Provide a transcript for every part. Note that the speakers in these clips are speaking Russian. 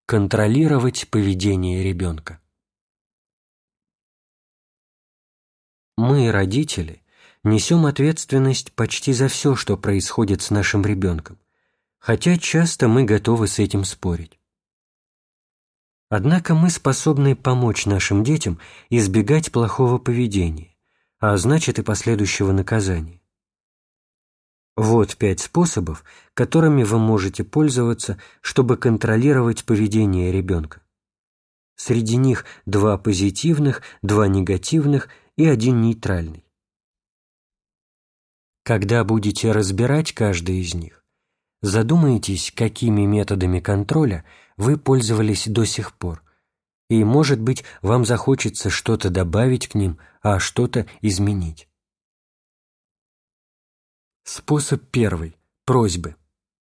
Контролировать поведение ребенка. Мы, родители, несем ответственность почти за все, что происходит с нашим ребенком, хотя часто мы готовы с этим спорить. Однако мы способны помочь нашим детям избегать плохого поведения, а значит и последующего наказания. Вот 5 способов, которыми вы можете пользоваться, чтобы контролировать поведение ребенка. Среди них 2 позитивных, 2 негативных и 1 нейтральный. Когда будете разбирать каждый из них, задумайтесь, какими методами контроля вы пользовались до сих пор, и, может быть, вам захочется что-то добавить к ним, а что-то изменить. Способ 1. Просьбы.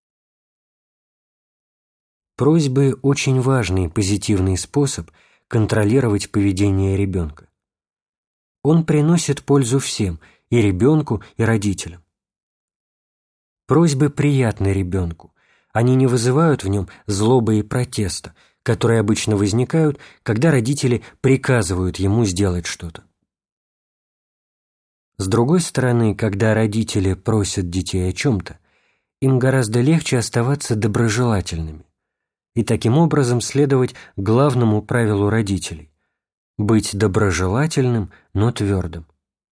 Просьбы – очень важный позитивный способ контролировать поведение ребенка. Он приносит пользу всем – и ребенку, и родителям. Просьбы приятны ребенку, они не вызывают в нем злобы и протеста, которые обычно возникают, когда родители приказывают ему сделать что-то. С другой стороны, когда родители просят детей о чем-то, им гораздо легче оставаться доброжелательными и таким образом следовать главному правилу родителей – быть доброжелательным, но твердым.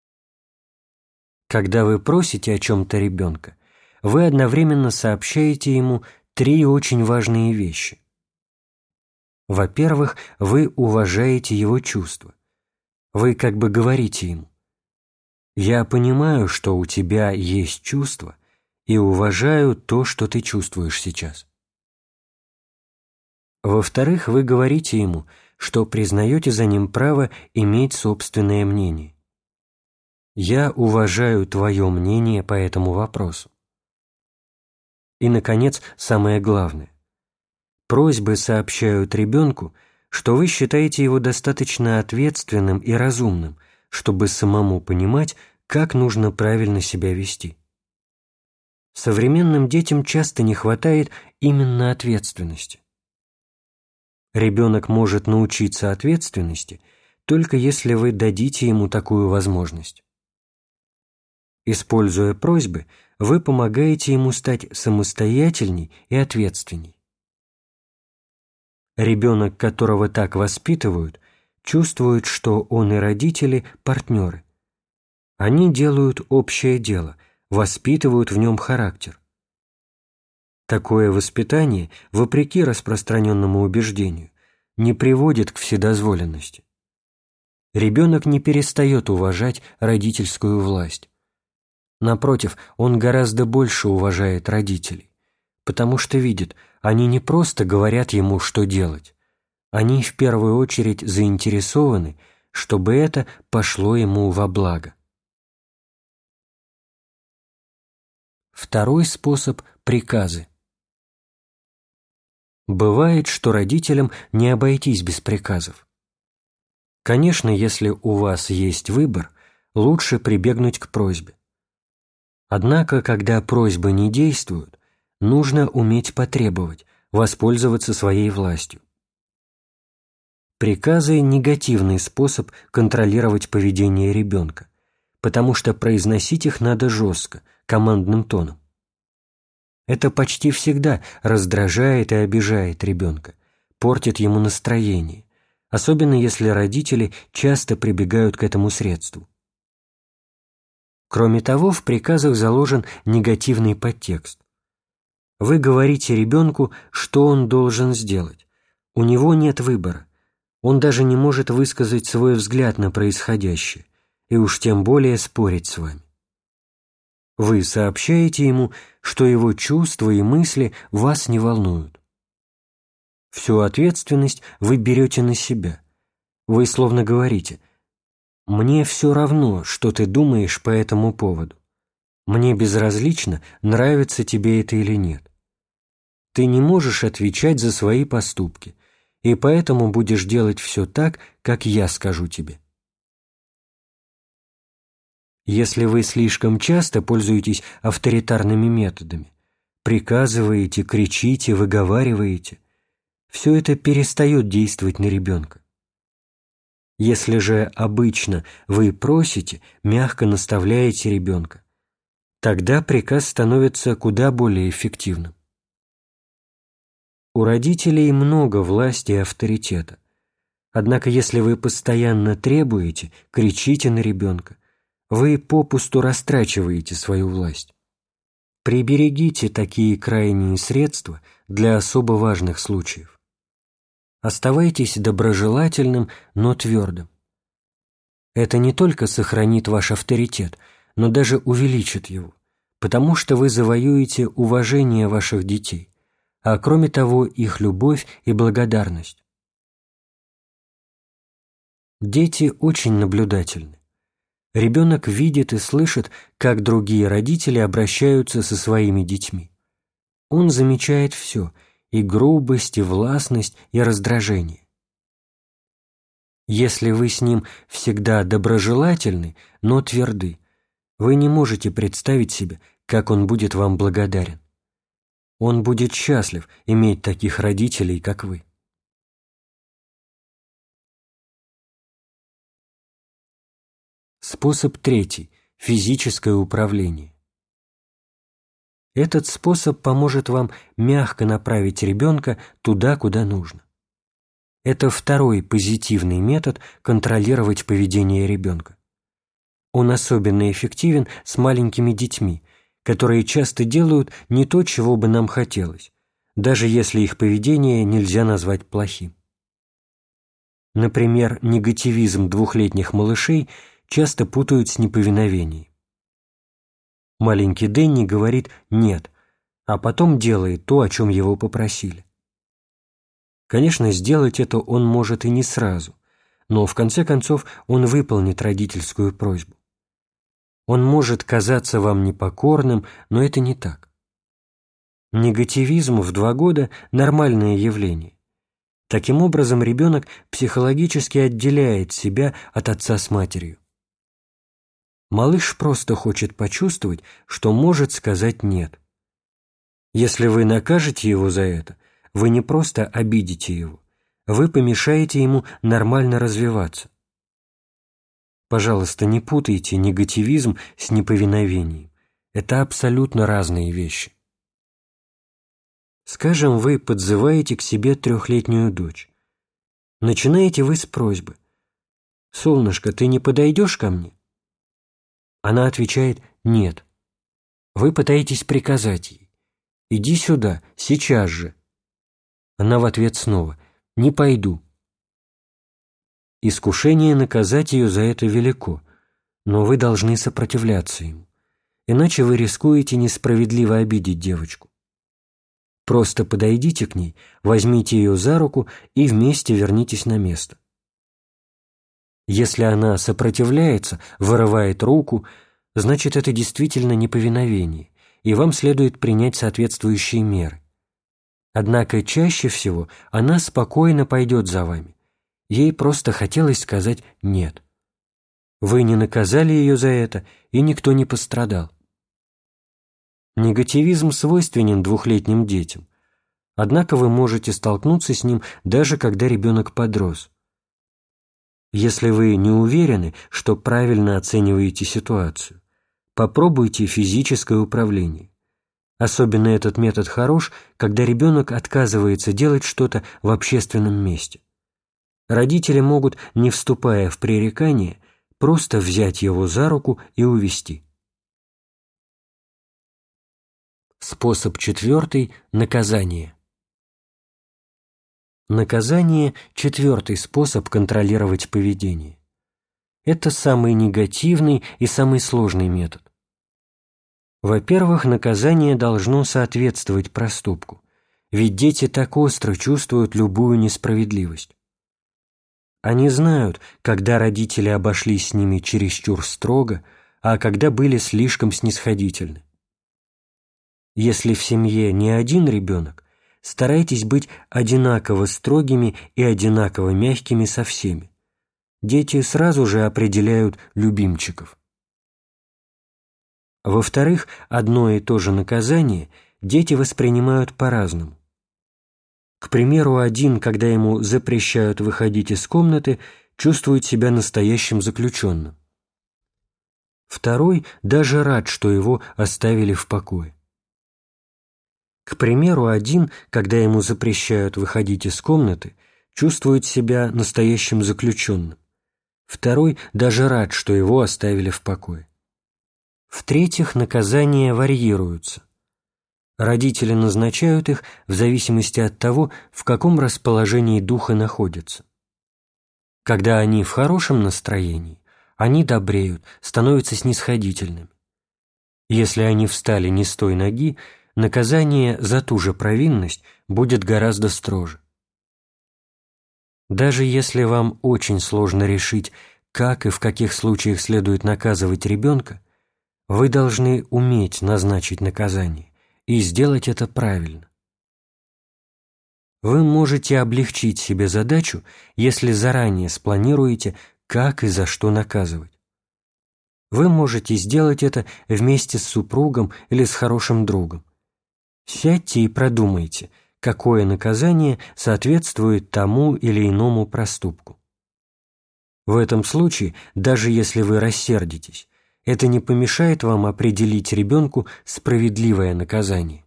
Когда вы просите о чем-то ребенка, вы одновременно сообщаете ему 3 очень важные вещи. Во-первых, вы уважаете его чувства. Вы как бы говорите ему: «Я понимаю, что у тебя есть чувства, и уважаю то, что ты чувствуешь сейчас». Во-вторых, вы говорите ему, что признаете за ним право иметь собственное мнение. «Я уважаю твое мнение по этому вопросу». И, наконец, самое главное. Просьбы сообщают ребенку, что вы считаете его достаточно ответственным и разумным, чтобы самому понимать, как нужно правильно себя вести. Современным детям часто не хватает именно ответственности. Ребенок может научиться ответственности, только если вы дадите ему такую возможность. Используя просьбы, вы помогаете ему стать самостоятельней и ответственней. Ребенок, которого так воспитывают, чувствует, что он и родители – партнеры. Они делают общее дело, воспитывают в нем характер. Такое воспитание, вопреки распространенному убеждению, не приводит к вседозволенности. Ребенок не перестает уважать родительскую власть. Напротив, он гораздо больше уважает родителей, потому что видит, они не просто говорят ему, что делать, они в первую очередь заинтересованы, чтобы это пошло ему во благо. Второй способ – приказы. Бывает, что родителям не обойтись без приказов. Конечно, если у вас есть выбор, лучше прибегнуть к просьбе. Однако, когда просьбы не действуют, нужно уметь потребовать, воспользоваться своей властью. Приказы – негативный способ контролировать поведение ребенка, потому что произносить их надо жестко, командным тоном. Это почти всегда раздражает и обижает ребенка, портит ему настроение, особенно если родители часто прибегают к этому средству. Кроме того, в приказах заложен негативный подтекст. Вы говорите ребенку, что он должен сделать. У него нет выбора. Он даже не может высказать свой взгляд на происходящее, и уж тем более спорить с вами. Вы сообщаете ему, что его чувства и мысли вас не волнуют. Всю ответственность вы берете на себя. Вы словно говорите: «Мне все равно, что ты думаешь по этому поводу. Мне безразлично, нравится тебе это или нет. Ты не можешь отвечать за свои поступки, и поэтому будешь делать все так, как я скажу тебе». Если вы слишком часто пользуетесь авторитарными методами, приказываете, кричите, выговариваете, все это перестает действовать на ребенка. Если же обычно вы просите, мягко наставляете ребенка, тогда приказ становится куда более эффективным. У родителей много власти и авторитета. Однако если вы постоянно требуете, кричите на ребенка, вы попусту растрачиваете свою власть. Приберегите такие крайние средства для особо важных случаев. Оставайтесь доброжелательным, но твердым. Это не только сохранит ваш авторитет, но даже увеличит его, потому что вы завоюете уважение ваших детей, а кроме того их любовь и благодарность. Дети очень наблюдательны. Ребенок видит и слышит, как другие родители обращаются со своими детьми. Он замечает все – и грубость, и властность, и раздражение. Если вы с ним всегда доброжелательны, но тверды, вы не можете представить себе, как он будет вам благодарен. Он будет счастлив иметь таких родителей, как вы. Способ третий – физическое управление. Этот способ поможет вам мягко направить ребенка туда, куда нужно. Это второй позитивный метод контролировать поведение ребенка. Он особенно эффективен с маленькими детьми, которые часто делают не то, чего бы нам хотелось, даже если их поведение нельзя назвать плохим. Например, негативизм двухлетних малышей часто путают с неповиновением. Маленький Дэнни говорит «нет», а потом делает то, о чем его попросили. Конечно, сделать это он может и не сразу, но в конце концов он выполнит родительскую просьбу. Он может казаться вам непокорным, но это не так. Негативизм в 2 года – нормальное явление. Таким образом, ребенок психологически отделяет себя от отца с матерью. Малыш просто хочет почувствовать, что может сказать «нет». Если вы накажете его за это, вы не просто обидите его, вы помешаете ему нормально развиваться. Пожалуйста, не путайте негативизм с неповиновением. Это абсолютно разные вещи. Скажем, вы подзываете к себе 3-летнюю дочь. Начинаете вы с просьбы: «Солнышко, ты не подойдешь ко мне?» Она отвечает «нет». Вы пытаетесь приказать ей: «Иди сюда, сейчас же». Она в ответ снова «не пойду». Искушение наказать ее за это велико, но вы должны сопротивляться ему, иначе вы рискуете несправедливо обидеть девочку. Просто подойдите к ней, возьмите ее за руку и вместе вернитесь на место. Если она сопротивляется, вырывает руку, значит, это действительно неповиновение, и вам следует принять соответствующие меры. Однако чаще всего она спокойно пойдет за вами. Ей просто хотелось сказать «нет». Вы не наказали ее за это, и никто не пострадал. Негативизм свойственен 2-летним детям, однако вы можете столкнуться с ним даже когда ребенок подрос. Если вы не уверены, что правильно оцениваете ситуацию, попробуйте физическое управление. Особенно этот метод хорош, когда ребенок отказывается делать что-то в общественном месте. Родители могут, не вступая в пререкание, просто взять его за руку и увести. Способ 4 – наказание. Наказание – 4-й способ контролировать поведение. Это самый негативный и самый сложный метод. Во-первых, наказание должно соответствовать проступку, ведь дети так остро чувствуют любую несправедливость. Они знают, когда родители обошлись с ними чересчур строго, а когда были слишком снисходительны. Если в семье не один ребенок, старайтесь быть одинаково строгими и одинаково мягкими со всеми. Дети сразу же определяют любимчиков. Во-вторых, одно и то же наказание дети воспринимают по-разному. К примеру, один, когда ему запрещают выходить из комнаты, чувствует себя настоящим заключенным. Второй даже рад, что его оставили в покое. К примеру, один, когда ему запрещают выходить из комнаты, чувствует себя настоящим заключенным. Второй даже рад, что его оставили в покое. В-третьих, наказания варьируются. Родители назначают их в зависимости от того, в каком расположении духа находятся. Когда они в хорошем настроении, они добреют, становятся снисходительными. Если они встали не с той ноги, наказание за ту же провинность будет гораздо строже. Даже если вам очень сложно решить, как и в каких случаях следует наказывать ребенка, вы должны уметь назначить наказание и сделать это правильно. Вы можете облегчить себе задачу, если заранее спланируете, как и за что наказывать. Вы можете сделать это вместе с супругом или с хорошим другом. Сядьте и продумайте, какое наказание соответствует тому или иному проступку. В этом случае, даже если вы рассердитесь, это не помешает вам определить ребенку справедливое наказание.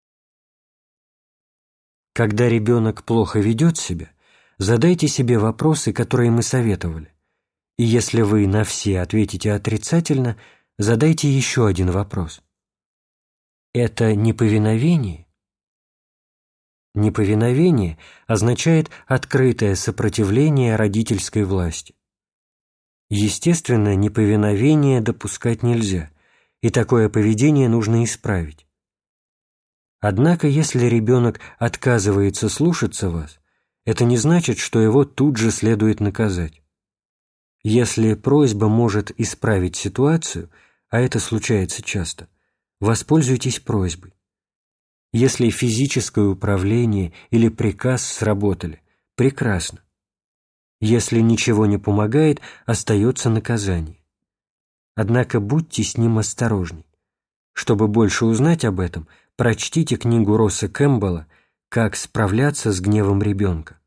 Когда ребенок плохо ведет себя, задайте себе вопросы, которые мы советовали. И если вы на все ответите отрицательно, задайте еще один вопрос. Это неповиновение? Неповиновение означает открытое сопротивление родительской власти. Естественно, неповиновение допускать нельзя, и такое поведение нужно исправить. Однако, если ребенок отказывается слушаться вас, это не значит, что его тут же следует наказать. Если просьба может исправить ситуацию, а это случается часто, воспользуйтесь просьбой. Если физическое управление или приказ сработали, прекрасно. Если ничего не помогает, остается наказание. Однако будьте с ним осторожней. Чтобы больше узнать об этом, прочтите книгу Росса Кэмпбелла «Как справляться с гневом ребенка».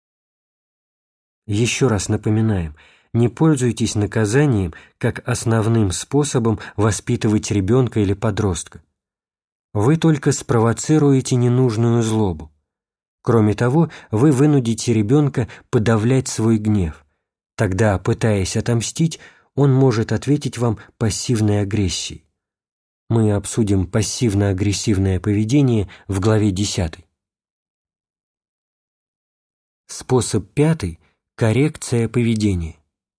Еще раз напоминаем, не пользуйтесь наказанием как основным способом воспитывать ребенка или подростка. Вы только спровоцируете ненужную злобу. Кроме того, вы вынудите ребенка подавлять свой гнев. Тогда, пытаясь отомстить, он может ответить вам пассивной агрессией. Мы обсудим пассивно-агрессивное поведение в главе 10. Способ 5. Коррекция поведения.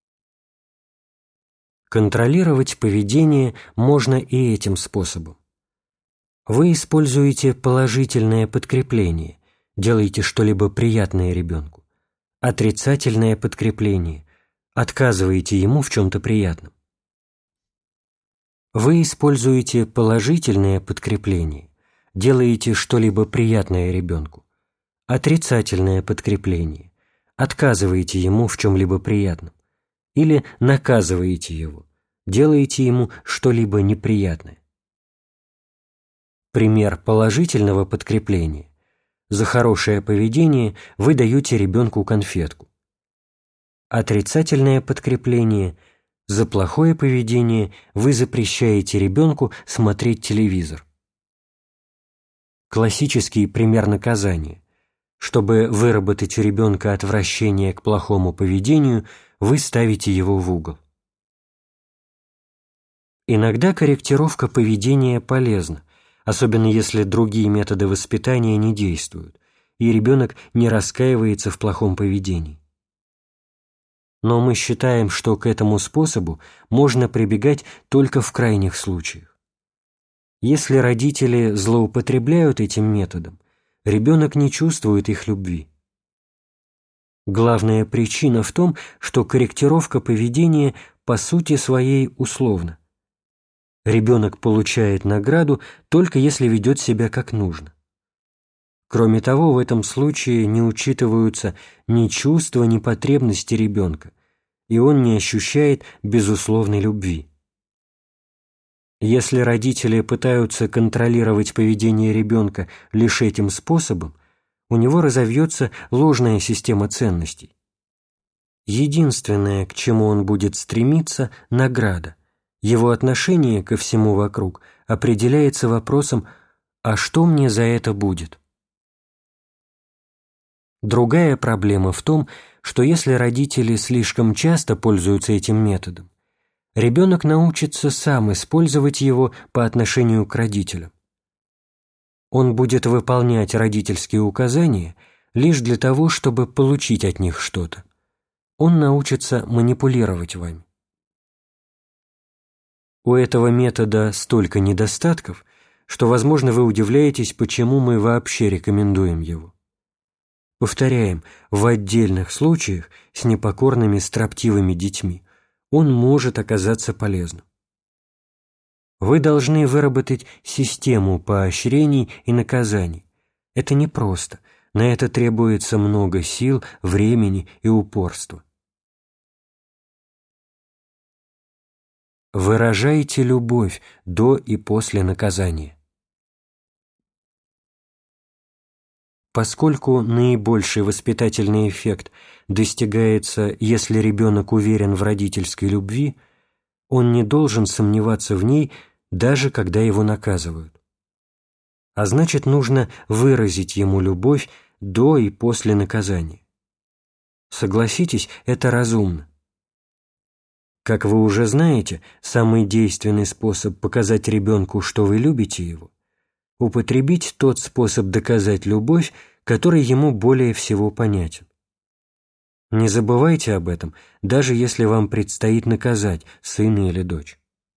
Контролировать поведение можно и этим способом. Вы используете положительное подкрепление, делаете что-либо приятное ребенку. Отрицательное подкрепление, отказываете ему в чем-то приятном. Вы используете положительное подкрепление, делаете что-либо приятное ребенку. Отрицательное подкрепление, отказываете ему в чем-либо приятном. Или наказываете его, делаете ему что-либо неприятное. Пример положительного подкрепления. За хорошее поведение вы даете ребенку конфетку. Отрицательное подкрепление. За плохое поведение вы запрещаете ребенку смотреть телевизор. Классический пример наказания. Чтобы выработать у ребенка отвращение к плохому поведению, вы ставите его в угол. Иногда корректировка поведения полезна, особенно если другие методы воспитания не действуют, и ребенок не раскаивается в плохом поведении. Но мы считаем, что к этому способу можно прибегать только в крайних случаях. Если родители злоупотребляют этим методом, ребенок не чувствует их любви. Главная причина в том, что корректировка поведения по сути своей условна. Ребенок получает награду только если ведет себя как нужно. Кроме того, в этом случае не учитываются ни чувства, ни потребности ребенка, и он не ощущает безусловной любви. Если родители пытаются контролировать поведение ребенка лишь этим способом, у него разовьется ложная система ценностей. Единственное, к чему он будет стремиться – награда. Его отношение ко всему вокруг определяется вопросом «а что мне за это будет?». Другая проблема в том, что если родители слишком часто пользуются этим методом, ребенок научится сам использовать его по отношению к родителям. Он будет выполнять родительские указания лишь для того, чтобы получить от них что-то. Он научится манипулировать вами. У этого метода столько недостатков, что, возможно, вы удивляетесь, почему мы вообще рекомендуем его. Повторяем, в отдельных случаях с непокорными строптивыми детьми он может оказаться полезным. Вы должны выработать систему поощрений и наказаний. Это непросто, на это требуется много сил, времени и упорства. Выражайте любовь до и после наказания. Поскольку наибольший воспитательный эффект достигается, если ребенок уверен в родительской любви, он не должен сомневаться в ней, даже когда его наказывают. А значит, нужно выразить ему любовь до и после наказания. Согласитесь, это разумно. Как вы уже знаете, самый действенный способ показать ребенку, что вы любите его, употребить тот способ доказать любовь, который ему более всего понятен. Не забывайте об этом, даже если вам предстоит наказать сына или дочь.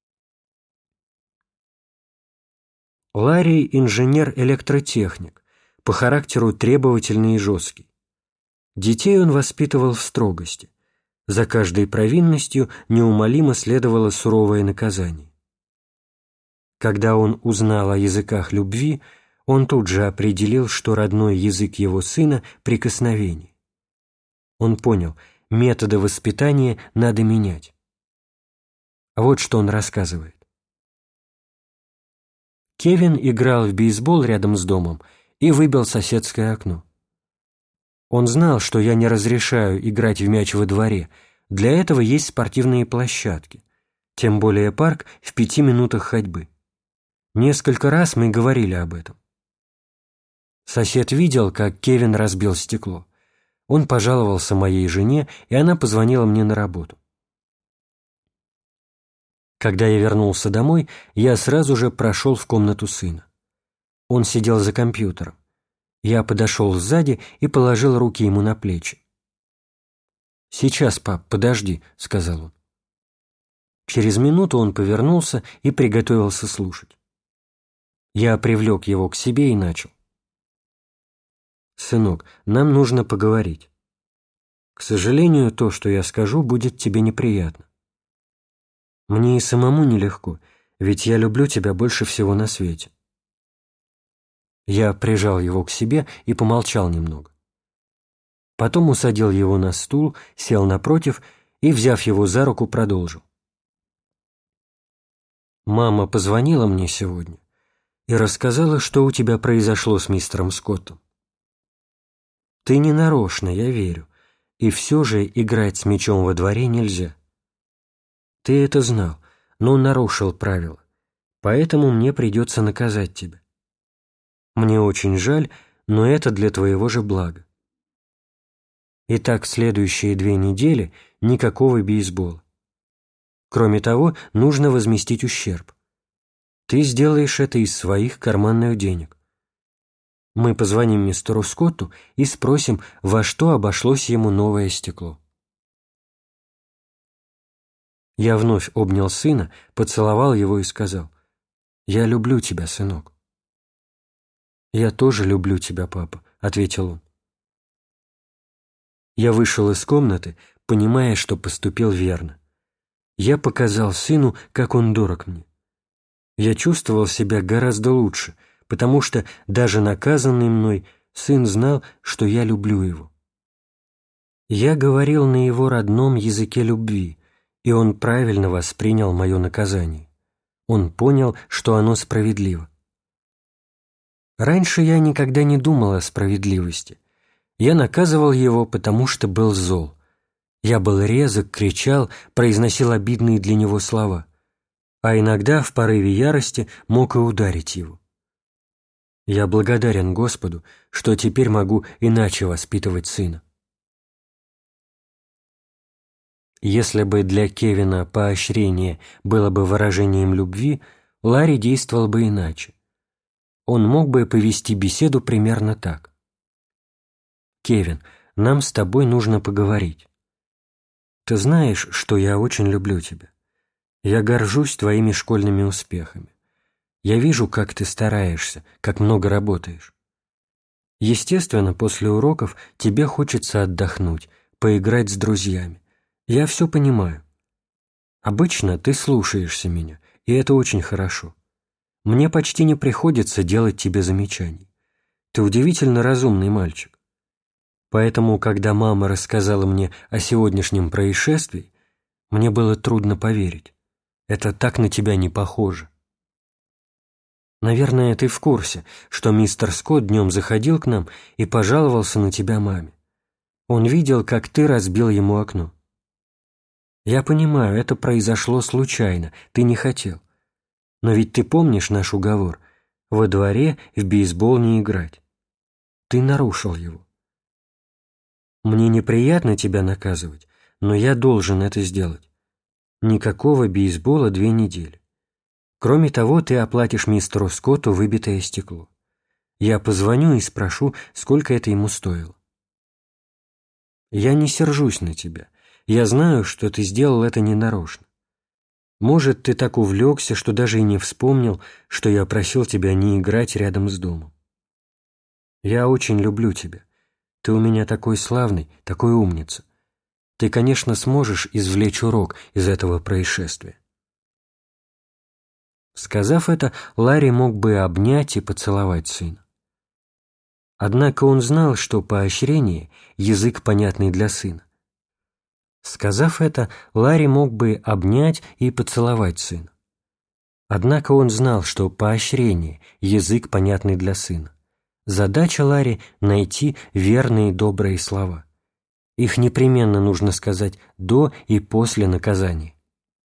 Ларри – инженер-электротехник, по характеру требовательный и жесткий. Детей он воспитывал в строгости. За каждой провинностью неумолимо следовало суровое наказание. Когда он узнал о языках любви, он тут же определил, что родной язык его сына – прикосновение. Он понял, методы воспитания надо менять. Вот что он рассказывает. Кевин играл в бейсбол рядом с домом и выбил соседское окно. Он знал, что я не разрешаю играть в мяч во дворе, для этого есть спортивные площадки, тем более парк в 5 минутах ходьбы. Несколько раз мы говорили об этом. Сосед видел, как Кевин разбил стекло. Он пожаловался моей жене, и она позвонила мне на работу. Когда я вернулся домой, я сразу же прошел в комнату сына. Он сидел за компьютером. Я подошел сзади и положил руки ему на плечи. «Сейчас, пап, подожди», — сказал он. Через минуту он повернулся и приготовился слушать. Я привлек его к себе и начал. «Сынок, нам нужно поговорить. К сожалению, то, что я скажу, будет тебе неприятно. Мне и самому нелегко, ведь я люблю тебя больше всего на свете». Я прижал его к себе и помолчал немного. Потом усадил его на стул, сел напротив и, взяв его за руку, продолжил. «Мама позвонила мне сегодня и рассказала, что у тебя произошло с мистером Скоттом. Ты не нарочно, я верю, и все же играть с мячом во дворе нельзя. Ты это знал, но нарушил правила, поэтому мне придется наказать тебя. Мне очень жаль, но это для твоего же блага. Итак, следующие 2 недели никакого бейсбола. Кроме того, нужно возместить ущерб. Ты сделаешь это из своих карманных денег. Мы позвоним мистеру Скотту и спросим, во что обошлось ему новое стекло». Я вновь обнял сына, поцеловал его и сказал: «Я люблю тебя, сынок». «Я тоже люблю тебя, папа», — ответил он. Я вышел из комнаты, понимая, что поступил верно. Я показал сыну, как он дорог мне. Я чувствовал себя гораздо лучше, потому что, даже наказанный мной, сын знал, что я люблю его. Я говорил на его родном языке любви, и он правильно воспринял мое наказание. Он понял, что оно справедливо. Раньше я никогда не думал о справедливости. Я наказывал его, потому что был зол. Я был резок, кричал, произносил обидные для него слова, а иногда в порыве ярости мог и ударить его. Я благодарен Господу, что теперь могу иначе воспитывать сына. Если бы для Кевина поощрение было бы выражением любви, Ларри действовал бы иначе. Он мог бы повести беседу примерно так. «Кевин, нам с тобой нужно поговорить. Ты знаешь, что я очень люблю тебя. Я горжусь твоими школьными успехами. Я вижу, как ты стараешься, как много работаешь. Естественно, после уроков тебе хочется отдохнуть, поиграть с друзьями. Я все понимаю. Обычно ты слушаешься меня, и это очень хорошо. Мне почти не приходится делать тебе замечаний. Ты удивительно разумный мальчик. Поэтому, когда мама рассказала мне о сегодняшнем происшествии, мне было трудно поверить. Это так на тебя не похоже. Наверное, ты в курсе, что мистер Скотт днем заходил к нам и пожаловался на тебя маме. Он видел, как ты разбил ему окно. Я понимаю, это произошло случайно, ты не хотел. Но ведь ты помнишь наш уговор? Во дворе в бейсбол не играть. Ты нарушил его. Мне неприятно тебя наказывать, но я должен это сделать. Никакого бейсбола 2 недели. Кроме того, ты оплатишь мистеру Скотту выбитое стекло. Я позвоню и спрошу, сколько это ему стоило. Я не сержусь на тебя. Я знаю, что ты сделал это ненарочно. Может, ты так увлекся, что даже и не вспомнил, что я просил тебя не играть рядом с домом. Я очень люблю тебя. Ты у меня такой славный, такой умница. Ты, конечно, сможешь извлечь урок из этого происшествия. Сказав это, Ларри мог бы обнять и поцеловать сына. Однако он знал, что поощрение – язык, понятный для сына. Сказав это, Ларри мог бы обнять и поцеловать сына. Однако он знал, что поощрение – язык, понятный для сына. Задача Ларри – найти верные добрые слова. Их непременно нужно сказать до и после наказания.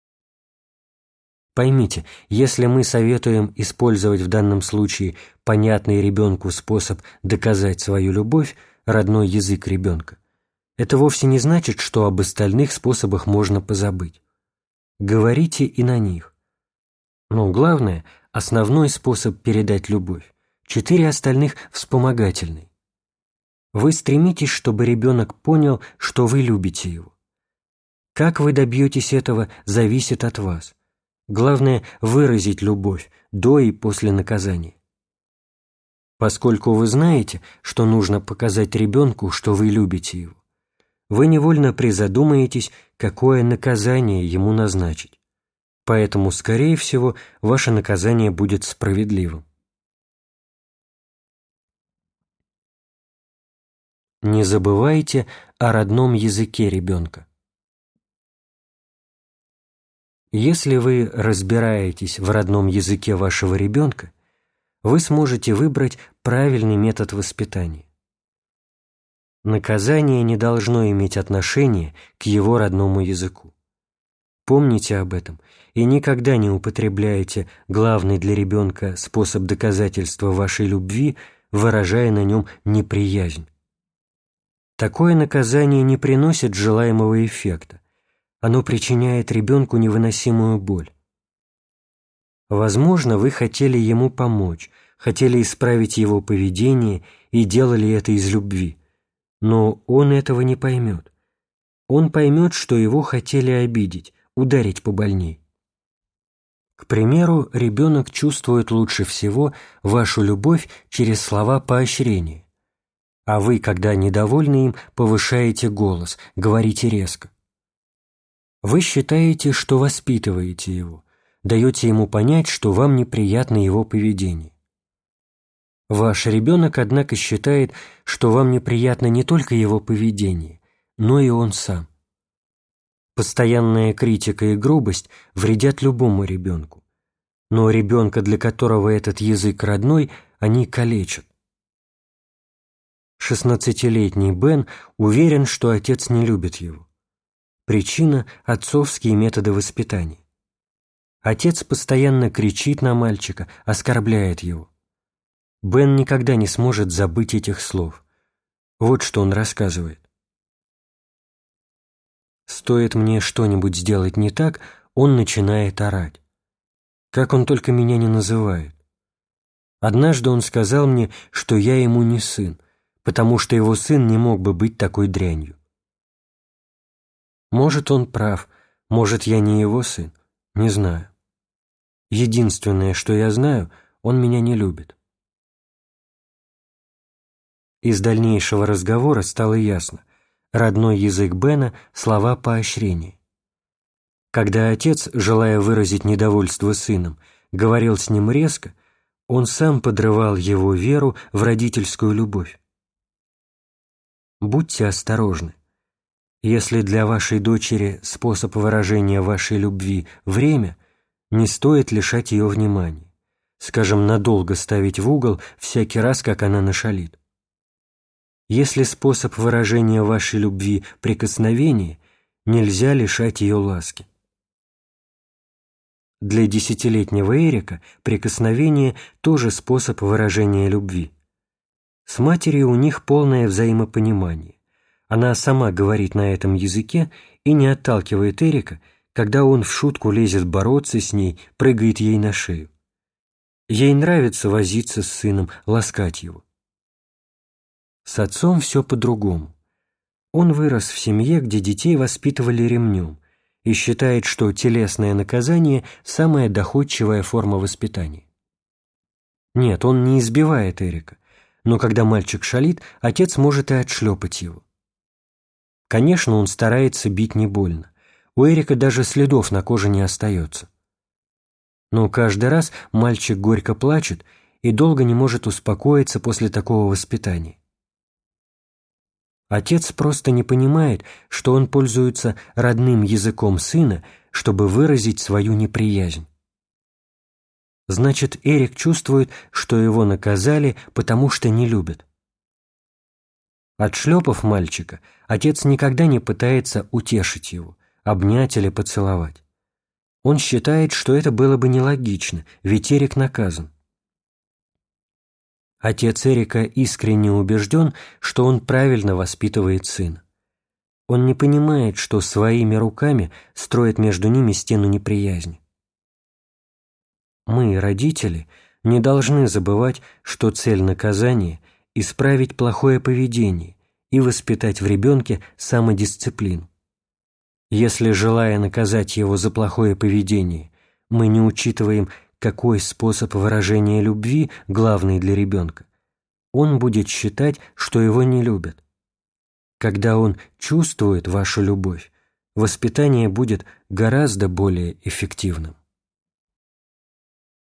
Поймите, если мы советуем использовать в данном случае понятный ребенку способ доказать свою любовь, родной язык ребенка, это вовсе не значит, что об остальных способах можно позабыть. Говорите и на них. Но главное – основной способ передать любовь. 4 остальных вспомогательные. Вы стремитесь, чтобы ребенок понял, что вы любите его. Как вы добьетесь этого, зависит от вас. Главное – выразить любовь до и после наказания. Поскольку вы знаете, что нужно показать ребенку, что вы любите его, вы невольно призадумаетесь, какое наказание ему назначить. Поэтому, скорее всего, ваше наказание будет справедливым. Не забывайте о родном языке ребенка. Если вы разбираетесь в родном языке вашего ребенка, вы сможете выбрать правильный метод воспитания. Наказание не должно иметь отношения к его родному языку. Помните об этом и никогда не употребляйте главный для ребенка способ доказательства вашей любви, выражая на нем неприязнь. Такое наказание не приносит желаемого эффекта. Оно причиняет ребенку невыносимую боль. Возможно, вы хотели ему помочь, хотели исправить его поведение и делали это из любви, но он этого не поймет. Он поймет, что его хотели обидеть, ударить побольней. К примеру, ребенок чувствует лучше всего вашу любовь через слова поощрения. А вы, когда недовольны им, повышаете голос, говорите резко. Вы считаете, что воспитываете его, даете ему понять, что вам неприятно его поведение. Ваш ребенок, однако, считает, что вам неприятно не только его поведение, но и он сам. Постоянная критика и грубость вредят любому ребенку. Но ребенка, для которого этот язык родной, они калечат. 16-летний Бен уверен, что отец не любит его. Причина – отцовские методы воспитания. Отец постоянно кричит на мальчика, оскорбляет его. Бен никогда не сможет забыть этих слов. Вот что он рассказывает. Стоит мне что-нибудь сделать не так, он начинает орать. Как он только меня не называет. Однажды он сказал мне, что я ему не сын, потому что его сын не мог бы быть такой дрянью. Может, он прав, может, я не его сын, не знаю. Единственное, что я знаю, он меня не любит. Из дальнейшего разговора стало ясно. Родной язык Бена – слова поощрения. Когда отец, желая выразить недовольство сыном, говорил с ним резко, он сам подрывал его веру в родительскую любовь. Будьте осторожны. Если для вашей дочери способ выражения вашей любви – время, не стоит лишать ее внимания, скажем, надолго ставить в угол всякий раз, как она нашалит. Если способ выражения вашей любви – прикосновение, нельзя лишать ее ласки. Для 10-летнего Эрика прикосновение – тоже способ выражения любви. С матерью у них полное взаимопонимание. Она сама говорит на этом языке и не отталкивает Эрика, когда он в шутку лезет бороться с ней, прыгает ей на шею. Ей нравится возиться с сыном, ласкать его. С отцом все по-другому. Он вырос в семье, где детей воспитывали ремнем, и считает, что телесное наказание – самая доходчивая форма воспитания. Нет, он не избивает Эрика, но когда мальчик шалит, отец может и отшлепать его. Конечно, он старается бить не больно. У Эрика даже следов на коже не остается. Но каждый раз мальчик горько плачет и долго не может успокоиться после такого воспитания. Отец просто не понимает, что он пользуется родным языком сына, чтобы выразить свою неприязнь. Значит, Эрик чувствует, что его наказали, потому что не любят. Отшлепав мальчика, отец никогда не пытается утешить его, обнять или поцеловать. Он считает, что это было бы нелогично, ведь Эрик наказан. Отец Эрика искренне убежден, что он правильно воспитывает сына. Он не понимает, что своими руками строит между ними стену неприязни. Мы, родители, не должны забывать, что цель наказания – исправить плохое поведение и воспитать в ребенке самодисциплину. Если, желая наказать его за плохое поведение, мы не учитываем, какой способ выражения любви главный для ребенка, он будет считать, что его не любят. Когда он чувствует вашу любовь, воспитание будет гораздо более эффективным.